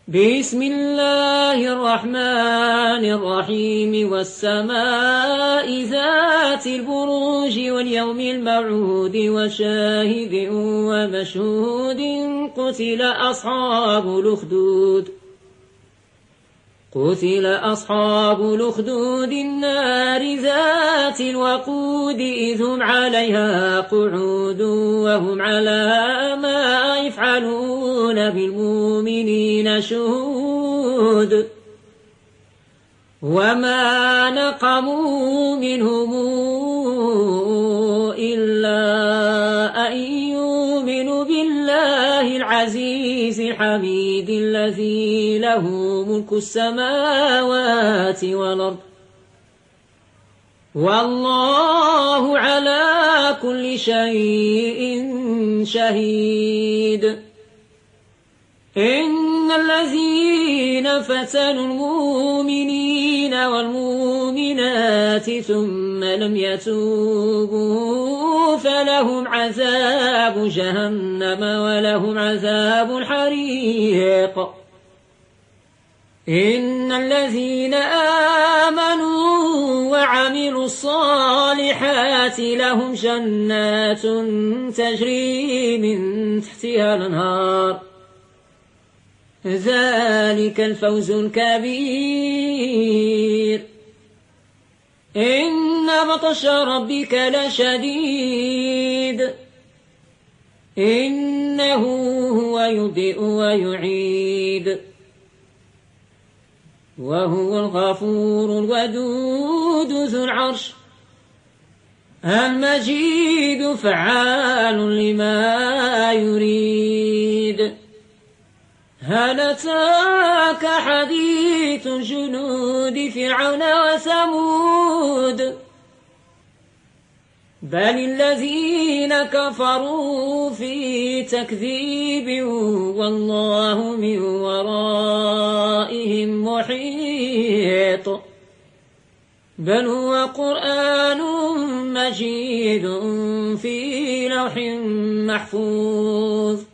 بسم الله الرحمن الرحيم والسماء ذات البروج واليوم الموعود وشاهد ومشهود قتل أصحاب الأخدود النار ذات الوقود إذ هم عليها قعود وهم على ما يفعلون بالمؤمنين شهود وما نقموا منهم إلا أن يؤمنوا بالله العزيز الحميد الذي له ملك السماوات والأرض والله على كل شيء شهيد. إن الذين فتنوا المؤمنين والمؤمنات ثم لم يتوبوا فلهم عذاب جهنم ولهم عذاب الحريق. إن الذين آمنوا وعملوا الصالحات لهم جنات تجري من تحتها الأنهار ذلك الفوز الكبير. إن بطش ربك لشديد إنه هو يبدئ ويعيد وهو الغفور الودود ذو العرش المجيد فعال لما يريد. هل أتاك حديث جنود فرعون وثمود بل الذين كفروا في تكذيب والله من ورائهم محيط. بل هو قرآن مجيد في لوح محفوظ.